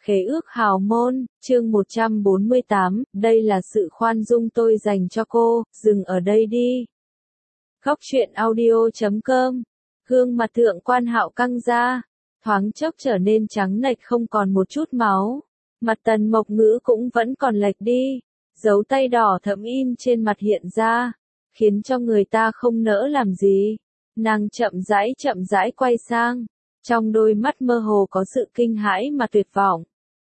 Khế ước hào môn, chương 148, đây là sự khoan dung tôi dành cho cô, dừng ở đây đi. Góc truyện audio.com, gương mặt Thượng Quan Hạo căng ra, thoáng chốc trở nên trắng nệch không còn một chút máu. Mặt Tần Mộc Ngữ cũng vẫn còn lệch đi, dấu tay đỏ thẫm in trên mặt hiện ra, khiến cho người ta không nỡ làm gì. Nàng chậm rãi quay sang, trong đôi mắt mơ hồ có sự kinh hãi mà tuyệt vọng.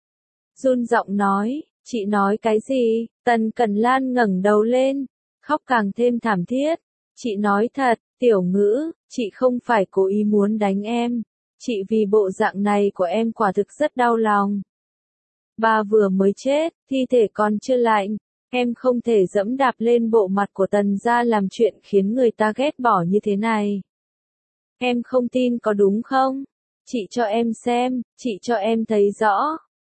Run giọng nói, chị nói cái gì? Tần Cẩn Lan ngẩng đầu lên, khóc càng thêm thảm thiết. Chị nói thật, Tiểu Ngữ, chị không phải cố ý muốn đánh em. Chị vì bộ dạng này của em quả thực rất đau lòng. Ba vừa mới chết, thi thể còn chưa lạnh. Em không thể dẫm đạp lên bộ mặt của Tần gia làm chuyện khiến người ta ghét bỏ như thế này. Em không tin có đúng không? Chị cho em xem, chị cho em thấy rõ.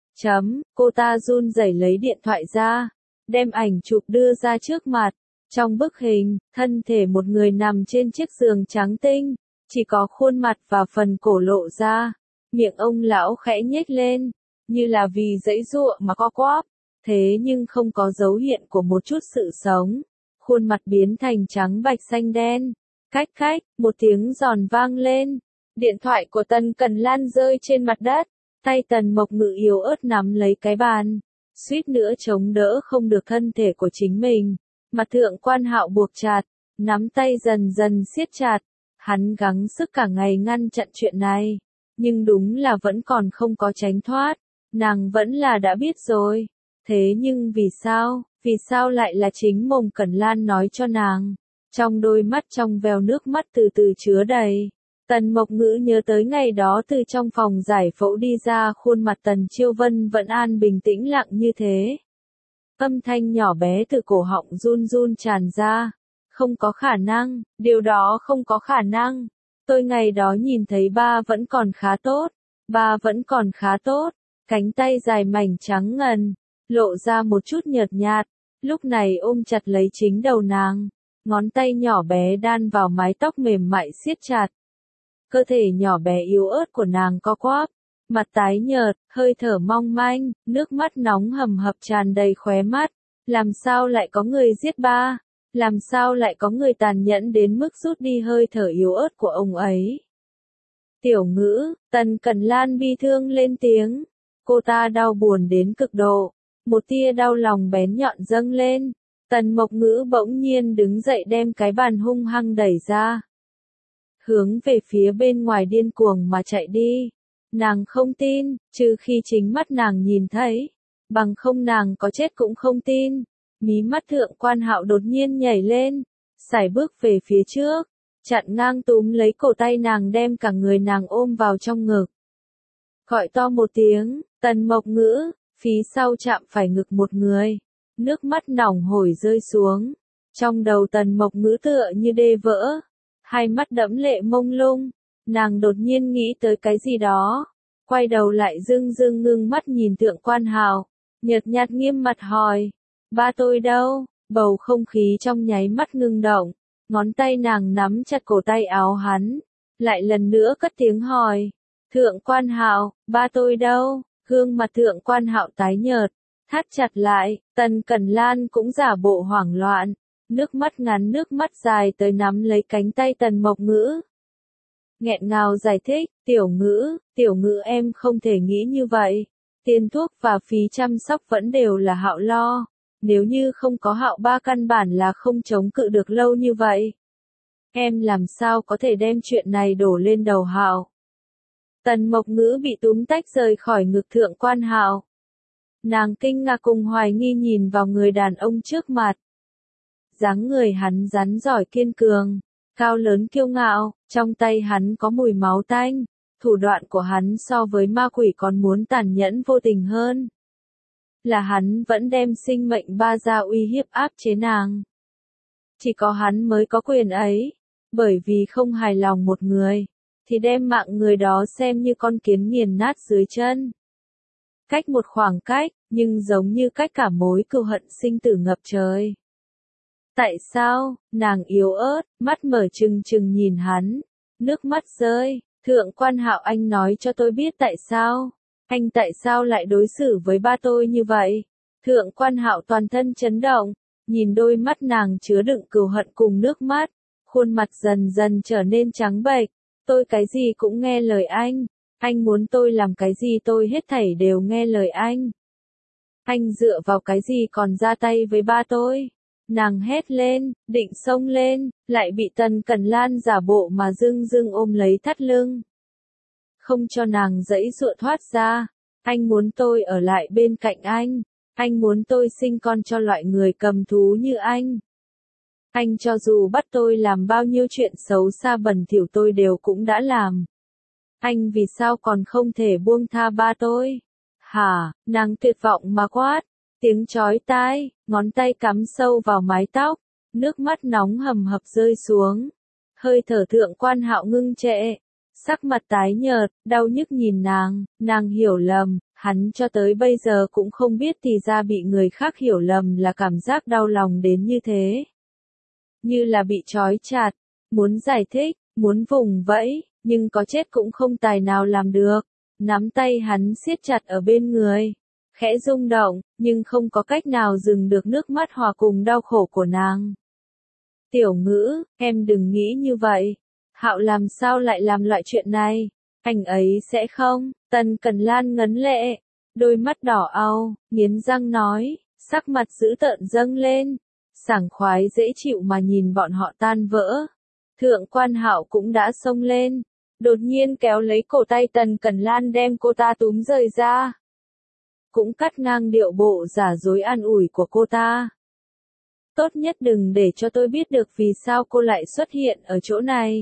Cô ta run rẩy lấy điện thoại ra, đem ảnh chụp đưa ra trước mặt. Trong bức hình, thân thể một người nằm trên chiếc giường trắng tinh, chỉ có khuôn mặt và phần cổ lộ ra. Miệng ông lão khẽ nhếch lên, như là vì giãy giụa mà co quắp, thế nhưng không có dấu hiện của một chút sự sống. Khuôn mặt biến thành trắng bạch xanh đen. Cách, một tiếng giòn vang lên. Điện thoại của Tần Cẩn Lan rơi trên mặt đất. Tay Tần Mộc Ngữ yếu ớt nắm lấy cái bàn, suýt nữa chống đỡ không được thân thể của chính mình. Mặt Thượng Quan Hạo buộc chặt, nắm tay dần dần siết chặt. Hắn gắng sức cả ngày ngăn chặn chuyện này, nhưng đúng là vẫn còn không có tránh thoát. Nàng vẫn là đã biết rồi. Thế nhưng vì sao lại là chính mồm Cẩn Lan nói cho nàng? Trong đôi mắt trong veo nước mắt từ từ chứa đầy. Tần Mộc Ngữ nhớ tới ngày đó từ trong phòng giải phẫu đi ra, khuôn mặt Tần Chiêu Vân vẫn an bình tĩnh lặng như thế. Âm thanh nhỏ bé từ cổ họng run tràn ra. Không có khả năng, điều đó không có khả năng. Tôi ngày đó nhìn thấy ba vẫn còn khá tốt. Cánh tay dài mảnh trắng ngần, lộ ra một chút nhợt nhạt, lúc này ôm chặt lấy chính đầu nàng. Ngón tay nhỏ bé đan vào mái tóc mềm mại siết chặt. Cơ thể nhỏ bé yếu ớt của nàng co quắp, mặt tái nhợt, hơi thở mong manh, nước mắt nóng hầm hập tràn đầy khóe mắt. Làm sao lại có người giết ba? Làm sao lại có người tàn nhẫn đến mức rút đi hơi thở yếu ớt của ông ấy? Tiểu Ngữ, Tần Cẩn Lan bi thương lên tiếng. Cô ta đau buồn đến cực độ, một tia đau lòng bén nhọn dâng lên. Tần Mộc Ngữ bỗng nhiên đứng dậy đem cái bàn hung hăng đẩy ra, hướng về phía bên ngoài điên cuồng mà chạy đi. Nàng không tin, trừ khi chính mắt nàng nhìn thấy, bằng không nàng có chết cũng không tin. Mí mắt Thượng Quan Hạo đột nhiên nhảy lên, sải bước về phía trước, chặn ngang túm lấy cổ tay nàng đem cả người nàng ôm vào trong ngực. Gọi to một tiếng, Tần Mộc Ngữ, phía sau chạm phải ngực một người. Nước mắt nóng hổi rơi xuống. Trong đầu Tần Mộc Ngữ tựa như đê vỡ. Hai mắt đẫm lệ mông lung. Nàng đột nhiên nghĩ tới cái gì đó. Quay đầu lại dưng ngưng mắt nhìn Thượng Quan Hạo. Nhợt nhạt nghiêm mặt hỏi. Ba tôi đâu? Bầu không khí trong nháy mắt ngưng động. Ngón tay nàng nắm chặt cổ tay áo hắn. Lại lần nữa cất tiếng hỏi. Thượng Quan Hạo, ba tôi đâu? Gương mặt Thượng Quan Hạo tái nhợt, thắt chặt lại. Tần Cẩn Lan cũng giả bộ hoảng loạn, nước mắt ngắn nước mắt dài tới nắm lấy cánh tay Tần Mộc Ngữ. Nghẹn ngào giải thích, Tiểu Ngữ em không thể nghĩ như vậy. Tiền thuốc và phí chăm sóc vẫn đều là Hạo lo. Nếu như không có Hạo ba căn bản là không chống cự được lâu như vậy. Em làm sao có thể đem chuyện này đổ lên đầu Hạo? Tần Mộc Ngữ bị túm tách rời khỏi ngực Thượng Quan Hạo. Nàng kinh ngạc cùng hoài nghi nhìn vào người đàn ông trước mặt. Dáng người hắn rắn giỏi kiên cường, cao lớn kiêu ngạo, trong tay hắn có mùi máu tanh, thủ đoạn của hắn so với ma quỷ còn muốn tàn nhẫn vô tình hơn. Là hắn vẫn đem sinh mệnh ba ra uy hiếp áp chế nàng. Chỉ có hắn mới có quyền ấy, bởi vì không hài lòng một người, thì đem mạng người đó xem như con kiến nghiền nát dưới chân. Cách một khoảng cách, nhưng giống như cách cả mối cừu hận sinh tử ngập trời. Tại sao? Nàng yếu ớt, mắt mở trừng nhìn hắn, nước mắt rơi. Thượng Quan Hạo, anh nói cho tôi biết tại sao. Anh tại sao lại đối xử với ba tôi như vậy? Thượng Quan Hạo toàn thân chấn động, nhìn đôi mắt nàng chứa đựng cừu hận cùng nước mắt, khuôn mặt dần dần trở nên trắng bệch. Tôi cái gì cũng nghe lời anh muốn tôi làm cái gì tôi hết thảy đều nghe lời anh. Anh dựa vào cái gì còn ra tay với ba tôi? Nàng hét lên, định xông lên, lại bị Tần Cẩn Lan giả bộ mà dưng dưng ôm lấy thắt lưng. Không cho nàng giãy giụa thoát ra. Anh muốn tôi ở lại bên cạnh anh muốn tôi sinh con cho loại người cầm thú như anh. Anh cho dù bắt tôi làm bao nhiêu chuyện xấu xa bẩn thỉu tôi đều cũng đã làm. Anh vì sao còn không thể buông tha ba tôi? Hả, nàng tuyệt vọng mà quát, tiếng chói tai, ngón tay cắm sâu vào mái tóc, nước mắt nóng hầm hập rơi xuống. Hơi thở Thượng Quan Hạo ngưng trệ, sắc mặt tái nhợt, đau nhức nhìn nàng hiểu lầm, hắn cho tới bây giờ cũng không biết thì ra bị người khác hiểu lầm là cảm giác đau lòng đến như thế. Như là bị trói chặt, muốn giải thích, muốn vùng vẫy, nhưng có chết cũng không tài nào làm được. Nắm tay hắn siết chặt ở bên người, khẽ rung động, nhưng không có cách nào dừng được nước mắt hòa cùng đau khổ của nàng. Tiểu Ngữ, em đừng nghĩ như vậy. Hạo làm sao lại làm loại chuyện này? Anh ấy sẽ không. Tần Cẩn Lan ngấn lệ, đôi mắt đỏ au, nghiến răng nói, sắc mặt dữ tợn dâng lên, sảng khoái dễ chịu mà nhìn bọn họ tan vỡ. Thượng Quan Hạo cũng đã xông lên, đột nhiên kéo lấy cổ tay Tần Cẩn Lan đem cô ta túm rời ra. Cũng cắt ngang điệu bộ giả dối an ủi của cô ta. Tốt nhất đừng để cho tôi biết được vì sao cô lại xuất hiện ở chỗ này.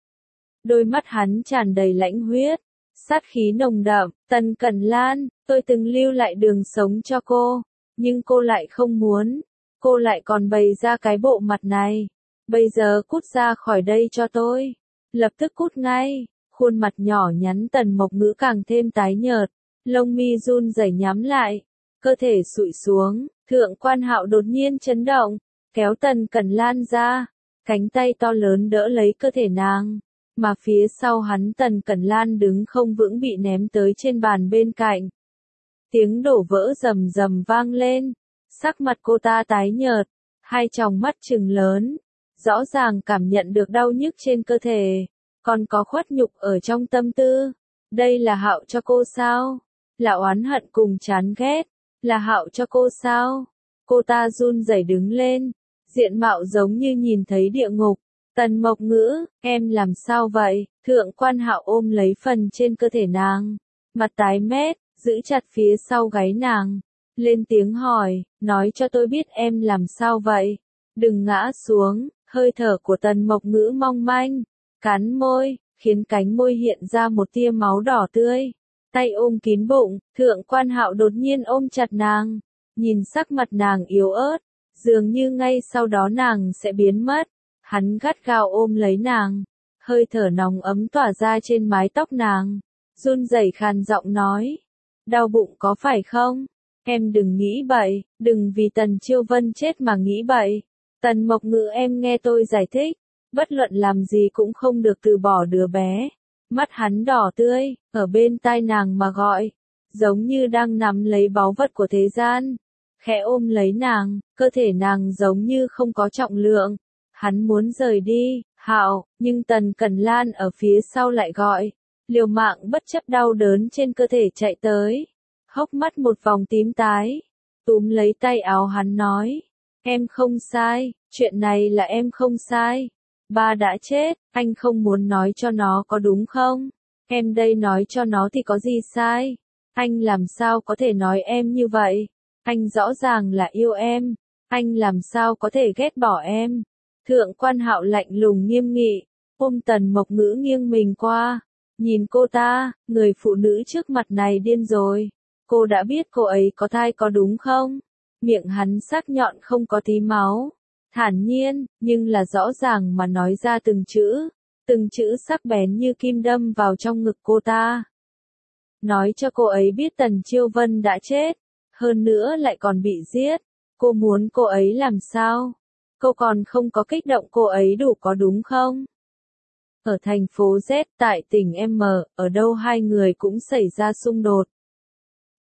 Đôi mắt hắn tràn đầy lãnh huyết, sát khí nồng đậm. Tần Cẩn Lan, tôi từng lưu lại đường sống cho cô, nhưng cô lại không muốn. Cô lại còn bày ra cái bộ mặt này. Bây giờ cút ra khỏi đây cho tôi. Lập tức cút ngay. Khuôn mặt nhỏ nhắn Tần Mộc Ngữ càng thêm tái nhợt, lông mi run rẩy nhắm lại, cơ thể sụi xuống. Thượng Quan Hạo đột nhiên chấn động, kéo Tần Cẩn Lan ra, cánh tay to lớn đỡ lấy cơ thể nàng, mà phía sau hắn Tần Cẩn Lan đứng không vững bị ném tới trên bàn bên cạnh. Tiếng đổ vỡ rầm rầm vang lên, sắc mặt cô ta tái nhợt, hai tròng mắt trừng lớn, rõ ràng cảm nhận được đau nhức trên cơ thể, còn có khuất nhục ở trong tâm tư. Đây là Hạo cho cô sao? Là oán hận cùng chán ghét, là Hạo cho cô sao? Cô ta run rẩy đứng lên, diện mạo giống như nhìn thấy địa ngục. Tần Mộc Ngữ, em làm sao vậy? Thượng Quan Hạo ôm lấy phần trên cơ thể nàng, mặt tái mét, giữ chặt phía sau gáy nàng, lên tiếng hỏi, nói cho tôi biết em làm sao vậy? Đừng ngã xuống. Hơi thở của Tần Mộc Ngữ mong manh, cắn môi, khiến cánh môi hiện ra một tia máu đỏ tươi. Tay ôm kín bụng, Thượng Quan Hạo đột nhiên ôm chặt nàng, nhìn sắc mặt nàng yếu ớt, dường như ngay sau đó nàng sẽ biến mất. Hắn gắt gao ôm lấy nàng, hơi thở nóng ấm tỏa ra trên mái tóc nàng, run rẩy khàn giọng nói, đau bụng có phải không? Em đừng nghĩ bậy, đừng vì Tần Chiêu Vân chết mà nghĩ bậy. Tần Mộc Ngữ em nghe tôi giải thích, bất luận làm gì cũng không được từ bỏ đứa bé. Mắt hắn đỏ tươi, ở bên tai nàng mà gọi, giống như đang nắm lấy báu vật của thế gian. Khẽ ôm lấy nàng, cơ thể nàng giống như không có trọng lượng. Hắn muốn rời đi, Hạo, nhưng Tần Cẩn Lan ở phía sau lại gọi, liều mạng bất chấp đau đớn trên cơ thể chạy tới. Hốc mắt một vòng tím tái, túm lấy tay áo hắn nói, em không sai, chuyện này là em không sai. Ba đã chết, anh không muốn nói cho nó có đúng không? Em đây nói cho nó thì có gì sai? Anh làm sao có thể nói em như vậy? Anh rõ ràng là yêu em, anh làm sao có thể ghét bỏ em? Thượng Quan Hạo lạnh lùng nghiêm nghị, ôm Tần Mộc Ngữ nghiêng mình qua, nhìn cô ta, người phụ nữ trước mặt này điên rồi. Cô đã biết cô ấy có thai có đúng không? Miệng hắn sắc nhọn không có tí máu, thản nhiên, nhưng là rõ ràng mà nói ra từng chữ sắc bén như kim đâm vào trong ngực cô ta. Nói cho cô ấy biết Tần Chiêu Vân đã chết, hơn nữa lại còn bị giết. Cô muốn cô ấy làm sao? Cô còn không có kích động cô ấy đủ có đúng không? Ở thành phố Z tại tỉnh M, ở đâu hai người cũng xảy ra xung đột.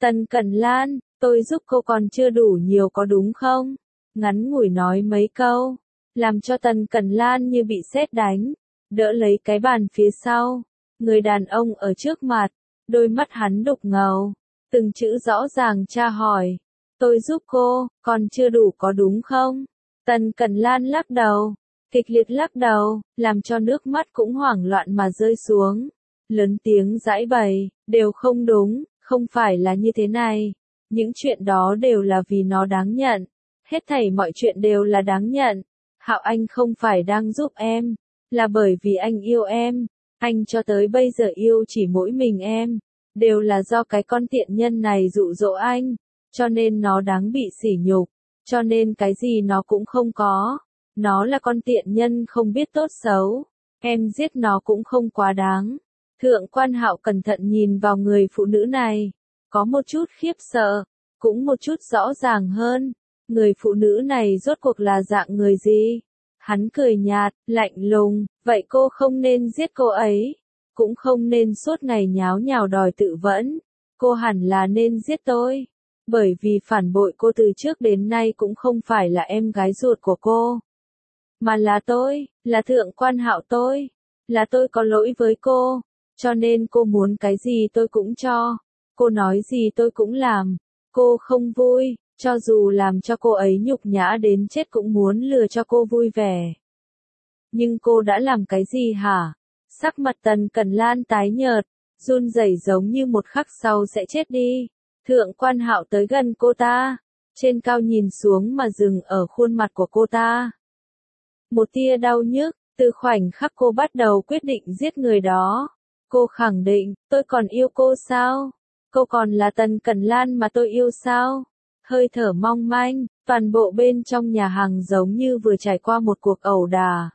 Tần Cẩn Lan, tôi giúp cô còn chưa đủ nhiều có đúng không? Ngắn ngủi nói mấy câu, làm cho Tần Cẩn Lan như bị sét đánh, đỡ lấy cái bàn phía sau. Người đàn ông ở trước mặt, đôi mắt hắn đục ngầu, từng chữ rõ ràng tra hỏi. Tôi giúp cô, còn chưa đủ có đúng không? Tần Cẩn Lan lắc đầu, kịch liệt lắc đầu, làm cho nước mắt cũng hoảng loạn mà rơi xuống. Lớn tiếng giãi bày, đều không đúng, không phải là như thế này. Những chuyện đó đều là vì nó đáng nhận. Hết thảy mọi chuyện đều là đáng nhận. Hạo Anh không phải đang giúp em, là bởi vì anh yêu em. Anh cho tới bây giờ yêu chỉ mỗi mình em. Đều là do cái con tiện nhân này dụ dỗ anh. Cho nên nó đáng bị sỉ nhục. Cho nên cái gì nó cũng không có. Nó là con tiện nhân không biết tốt xấu. Em giết nó cũng không quá đáng. Thượng quan Hạo cẩn thận nhìn vào người phụ nữ này. Có một chút khiếp sợ. Cũng một chút rõ ràng hơn. Người phụ nữ này rốt cuộc là dạng người gì? Hắn cười nhạt, lạnh lùng, vậy cô không nên giết cô ấy. Cũng không nên suốt ngày nháo nhào đòi tự vẫn. Cô hẳn là nên giết tôi. Bởi vì phản bội cô từ trước đến nay cũng không phải là em gái ruột của cô. Mà là tôi, là thượng quan Hạo tôi. Là tôi có lỗi với cô. Cho nên cô muốn cái gì tôi cũng cho. Cô nói gì tôi cũng làm. Cô không vui, cho dù làm cho cô ấy nhục nhã đến chết cũng muốn lừa cho cô vui vẻ. Nhưng cô đã làm cái gì hả? Sắc mặt Tần Cẩn Lan tái nhợt, run rẩy giống như một khắc sau sẽ chết đi. Thượng quan Hạo tới gần cô ta, trên cao nhìn xuống mà dừng ở khuôn mặt của cô ta. Một tia đau nhức, từ khoảnh khắc cô bắt đầu quyết định giết người đó. Cô khẳng định, tôi còn yêu cô sao? Cô còn là Tần Cẩn Lan mà tôi yêu sao? Hơi thở mong manh, toàn bộ bên trong nhà hàng giống như vừa trải qua một cuộc ẩu đả.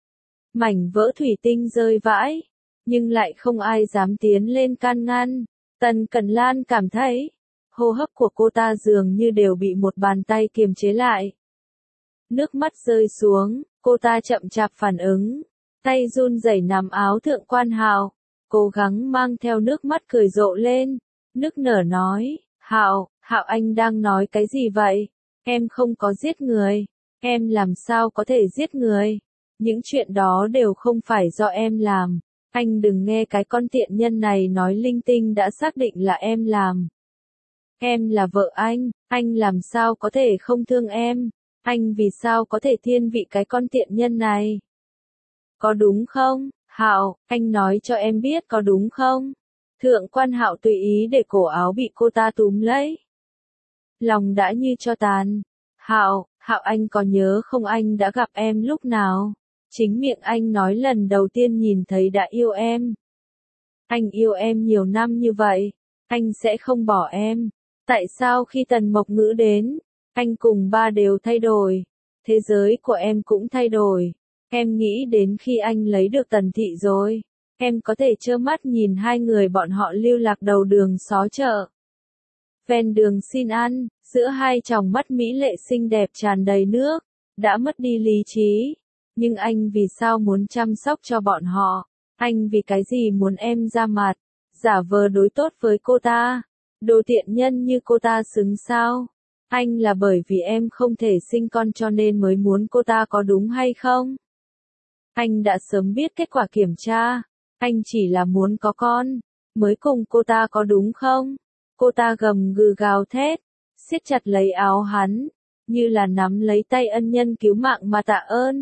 Mảnh vỡ thủy tinh rơi vãi, nhưng lại không ai dám tiến lên can ngăn. Tần Cẩn Lan cảm thấy, hô hấp của cô ta dường như đều bị một bàn tay kiềm chế lại. Nước mắt rơi xuống, cô ta chậm chạp phản ứng, tay run rẩy nắm áo thượng quan Hạo, cố gắng mang theo nước mắt cười rộ lên, nức nở nói, Hạo, Hạo anh đang nói cái gì vậy? Em không có giết người, em làm sao có thể giết người? Những chuyện đó đều không phải do em làm. Anh đừng nghe cái con tiện nhân này nói linh tinh đã xác định là em làm. Em là vợ anh làm sao có thể không thương em? Anh vì sao có thể thiên vị cái con tiện nhân này? Có đúng không, Hạo, anh nói cho em biết có đúng không? Thượng quan Hạo tùy ý để cổ áo bị cô ta túm lấy. Lòng đã như cho tàn. Hạo, Hạo anh có nhớ không anh đã gặp em lúc nào? Chính miệng anh nói lần đầu tiên nhìn thấy đã yêu em. Anh yêu em nhiều năm như vậy, anh sẽ không bỏ em. Tại sao khi Tần Mộc Ngữ đến, anh cùng ba đều thay đổi, thế giới của em cũng thay đổi. Em nghĩ đến khi anh lấy được Tần Thị rồi, em có thể trơ mắt nhìn hai người bọn họ lưu lạc đầu đường xó chợ. Ven đường xin ăn, giữa hai tròng mắt mỹ lệ xinh đẹp tràn đầy nước, đã mất đi lý trí. Nhưng anh vì sao muốn chăm sóc cho bọn họ? Anh vì cái gì muốn em ra mặt, giả vờ đối tốt với cô ta? Đồ tiện nhân như cô ta xứng sao? Anh là bởi vì em không thể sinh con cho nên mới muốn cô ta có đúng hay không? Anh đã sớm biết kết quả kiểm tra. Anh chỉ là muốn có con, mới cùng cô ta có đúng không? Cô ta gầm gừ gào thét, siết chặt lấy áo hắn, như là nắm lấy tay ân nhân cứu mạng mà tạ ơn.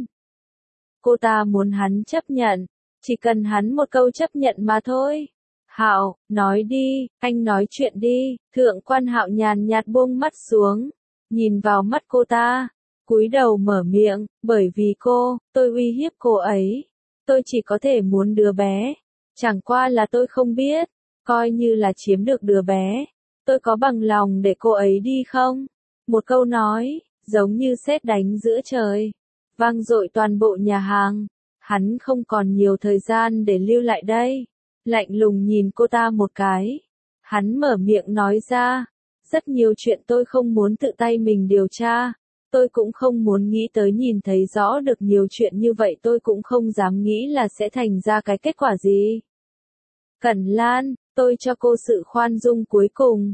Cô ta muốn hắn chấp nhận, chỉ cần hắn một câu chấp nhận mà thôi. Hạo, nói đi, anh nói chuyện đi. Thượng quan Hạo nhàn nhạt buông mắt xuống, nhìn vào mắt cô ta, cúi đầu mở miệng, bởi vì cô, tôi uy hiếp cô ấy. Tôi chỉ có thể muốn đứa bé. Chẳng qua là tôi không biết, coi như là chiếm được đứa bé, tôi có bằng lòng để cô ấy đi không? Một câu nói, giống như sét đánh giữa trời, vang dội toàn bộ nhà hàng. Hắn không còn nhiều thời gian để lưu lại đây. Lạnh lùng nhìn cô ta một cái. Hắn mở miệng nói ra, rất nhiều chuyện tôi không muốn tự tay mình điều tra. Tôi cũng không muốn nghĩ tới nhìn thấy rõ được nhiều chuyện như vậy, tôi cũng không dám nghĩ là sẽ thành ra cái kết quả gì. Cẩn Lan, tôi cho cô sự khoan dung cuối cùng.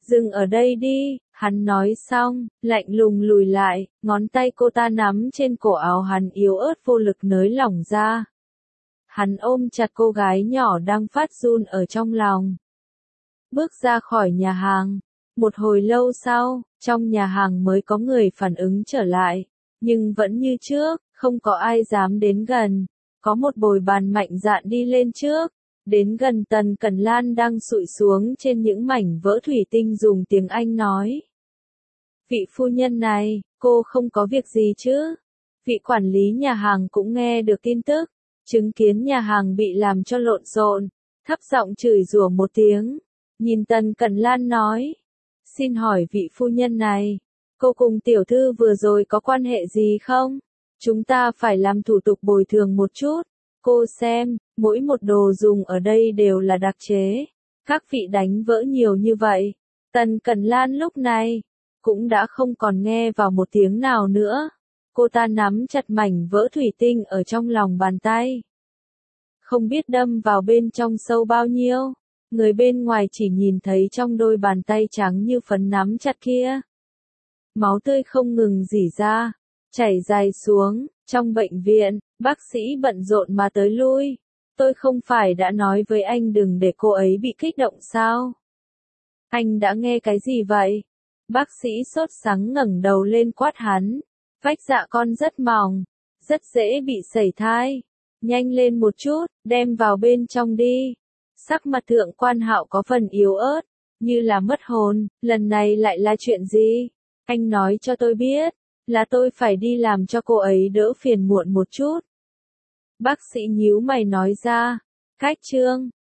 Dừng ở đây đi, hắn nói xong, lạnh lùng lùi lại, ngón tay cô ta nắm trên cổ áo hắn yếu ớt vô lực nới lỏng ra. Hắn ôm chặt cô gái nhỏ đang phát run ở trong lòng. Bước ra khỏi nhà hàng. Một hồi lâu sau, trong nhà hàng mới có người phản ứng trở lại. Nhưng vẫn như trước, không có ai dám đến gần. Có một bồi bàn mạnh dạn đi lên trước. Đến gần Tần Cẩn Lan đang sụi xuống trên những mảnh vỡ thủy tinh dùng tiếng Anh nói. Vị phu nhân này, cô không có việc gì chứ? Vị quản lý nhà hàng cũng nghe được tin tức. Chứng kiến nhà hàng bị làm cho lộn xộn. Thấp giọng chửi rủa một tiếng. Nhìn Tần Cẩn Lan nói. Xin hỏi vị phu nhân này, cô cùng tiểu thư vừa rồi có quan hệ gì không? Chúng ta phải làm thủ tục bồi thường một chút. Cô xem, mỗi một đồ dùng ở đây đều là đặc chế. Các vị đánh vỡ nhiều như vậy. Tần Cẩn Lan lúc này, cũng đã không còn nghe vào một tiếng nào nữa. Cô ta nắm chặt mảnh vỡ thủy tinh ở trong lòng bàn tay. Không biết đâm vào bên trong sâu bao nhiêu. Người bên ngoài chỉ nhìn thấy trong đôi bàn tay trắng như phấn nắm chặt kia. Máu tươi không ngừng rỉ ra, chảy dài xuống, trong bệnh viện, bác sĩ bận rộn mà tới lui. Tôi không phải đã nói với anh đừng để cô ấy bị kích động sao? Anh đã nghe cái gì vậy? Bác sĩ sốt sắng ngẩng đầu lên quát hắn. Vách dạ con rất mỏng, rất dễ bị sẩy thai. Nhanh lên một chút, đem vào bên trong đi. Sắc mặt Thượng Quan Hạo có phần yếu ớt, như là mất hồn, lần này lại là chuyện gì? Anh nói cho tôi biết, là tôi phải đi làm cho cô ấy đỡ phiền muộn một chút. Bác sĩ nhíu mày nói ra, cách chương.